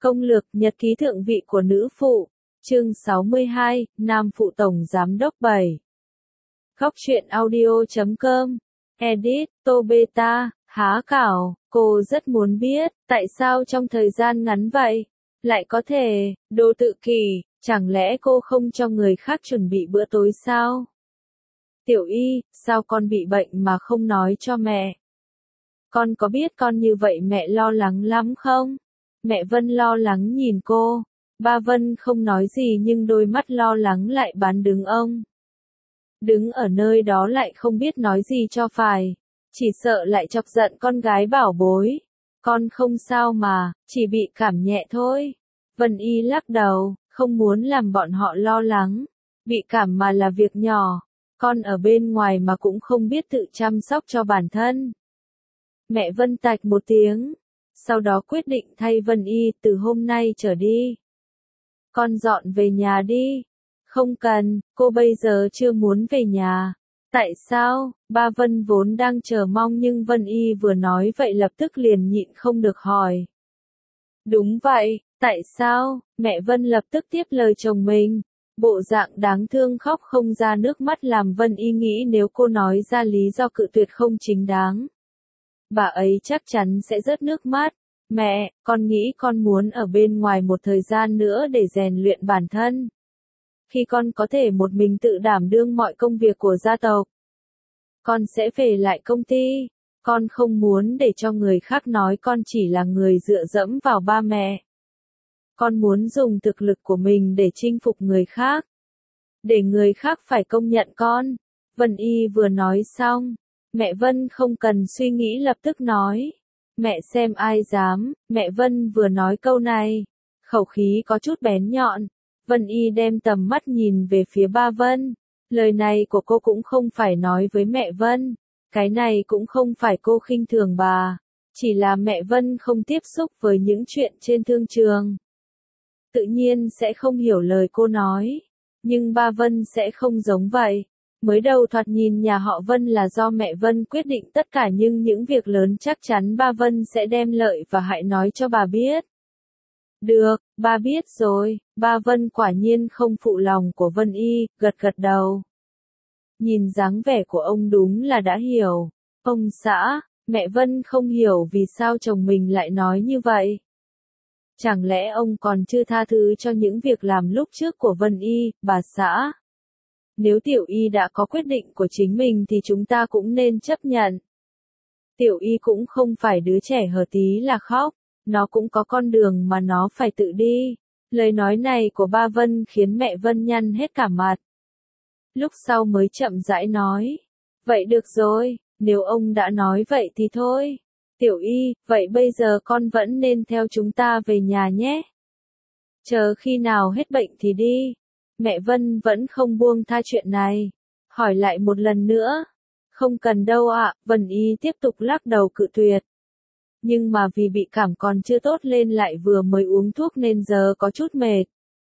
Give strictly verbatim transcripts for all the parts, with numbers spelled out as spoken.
Công lược nhật ký thượng vị của nữ phụ, chương sáu mươi hai, Nam phụ tổng giám đốc bảy. Góc truyện audio chấm com, edit, Tô Beta, há cảo, cô rất muốn biết, tại sao trong thời gian ngắn vậy, lại có thể, đồ tự kỷ, chẳng lẽ cô không cho người khác chuẩn bị bữa tối sao? Tiểu Y, sao con bị bệnh mà không nói cho mẹ? Con có biết con như vậy mẹ lo lắng lắm không? Mẹ Vân lo lắng nhìn cô. Ba Vân không nói gì nhưng đôi mắt lo lắng lại bán đứng ông. Đứng ở nơi đó lại không biết nói gì cho phải. Chỉ sợ lại chọc giận con gái bảo bối. Con không sao mà, chỉ bị cảm nhẹ thôi. Vân Y lắc đầu, không muốn làm bọn họ lo lắng. Bị cảm mà là việc nhỏ. Con ở bên ngoài mà cũng không biết tự chăm sóc cho bản thân. Mẹ Vân tạch một tiếng. Sau đó quyết định thay Vân Y từ hôm nay trở đi. Con dọn về nhà đi. Không cần, cô bây giờ chưa muốn về nhà. Tại sao? Ba Vân vốn đang chờ mong nhưng Vân Y vừa nói vậy lập tức liền nhịn không được hỏi. Đúng vậy, tại sao? Mẹ Vân lập tức tiếp lời chồng mình. Bộ dạng đáng thương khóc không ra nước mắt làm Vân Y nghĩ nếu cô nói ra lý do cự tuyệt không chính đáng. Bà ấy chắc chắn sẽ rớt nước mắt. Mẹ, con nghĩ con muốn ở bên ngoài một thời gian nữa để rèn luyện bản thân. Khi con có thể một mình tự đảm đương mọi công việc của gia tộc, con sẽ về lại công ty. Con không muốn để cho người khác nói con chỉ là người dựa dẫm vào ba mẹ. Con muốn dùng thực lực của mình để chinh phục người khác. Để người khác phải công nhận con. Vân Y vừa nói xong. Mẹ Vân không cần suy nghĩ lập tức nói. Mẹ xem ai dám, mẹ Vân vừa nói câu này. Khẩu khí có chút bén nhọn. Vân Y đem tầm mắt nhìn về phía ba Vân. Lời này của cô cũng không phải nói với mẹ Vân. Cái này cũng không phải cô khinh thường bà. Chỉ là mẹ Vân không tiếp xúc với những chuyện trên thương trường. Tự nhiên sẽ không hiểu lời cô nói. Nhưng ba Vân sẽ không giống vậy. Mới đầu thoạt nhìn nhà họ Vân là do mẹ Vân quyết định tất cả nhưng những việc lớn chắc chắn ba Vân sẽ đem lợi và hại nói cho bà biết. Được, ba biết rồi, ba Vân quả nhiên không phụ lòng của Vân Y, gật gật đầu. Nhìn dáng vẻ của ông đúng là đã hiểu. Ông xã, mẹ Vân không hiểu vì sao chồng mình lại nói như vậy. Chẳng lẽ ông còn chưa tha thứ cho những việc làm lúc trước của Vân Y, bà xã? Nếu Tiểu Y đã có quyết định của chính mình thì chúng ta cũng nên chấp nhận. Tiểu Y cũng không phải đứa trẻ hở tí là khóc, nó cũng có con đường mà nó phải tự đi. Lời nói này của ba Vân khiến mẹ Vân nhăn hết cả mặt. Lúc sau mới chậm rãi nói. Vậy được rồi, nếu ông đã nói vậy thì thôi. Tiểu Y, vậy bây giờ con vẫn nên theo chúng ta về nhà nhé. Chờ khi nào hết bệnh thì đi. Mẹ Vân vẫn không buông tha chuyện này. Hỏi lại một lần nữa. Không cần đâu ạ, Vân Y tiếp tục lắc đầu cự tuyệt. Nhưng mà vì bị cảm còn chưa tốt lên lại vừa mới uống thuốc nên giờ có chút mệt.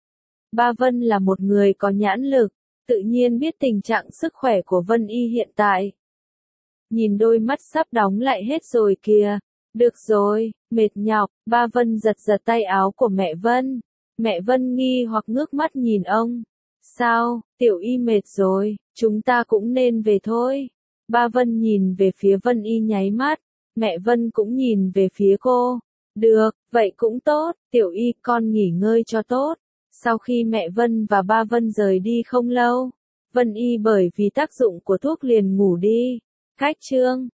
Ba Vân là một người có nhãn lực, tự nhiên biết tình trạng sức khỏe của Vân Y hiện tại. Nhìn đôi mắt sắp đóng lại hết rồi kìa. Được rồi, mệt nhọc, ba Vân giật giật tay áo của mẹ Vân. Mẹ Vân nghi hoặc ngước mắt nhìn ông. Sao, Tiểu Y mệt rồi, chúng ta cũng nên về thôi. Ba Vân nhìn về phía Vân Y nháy mắt. Mẹ Vân cũng nhìn về phía cô. Được, vậy cũng tốt, Tiểu Y con nghỉ ngơi cho tốt. Sau khi mẹ Vân và ba Vân rời đi không lâu, Vân Y bởi vì tác dụng của thuốc liền ngủ đi. Khách trương.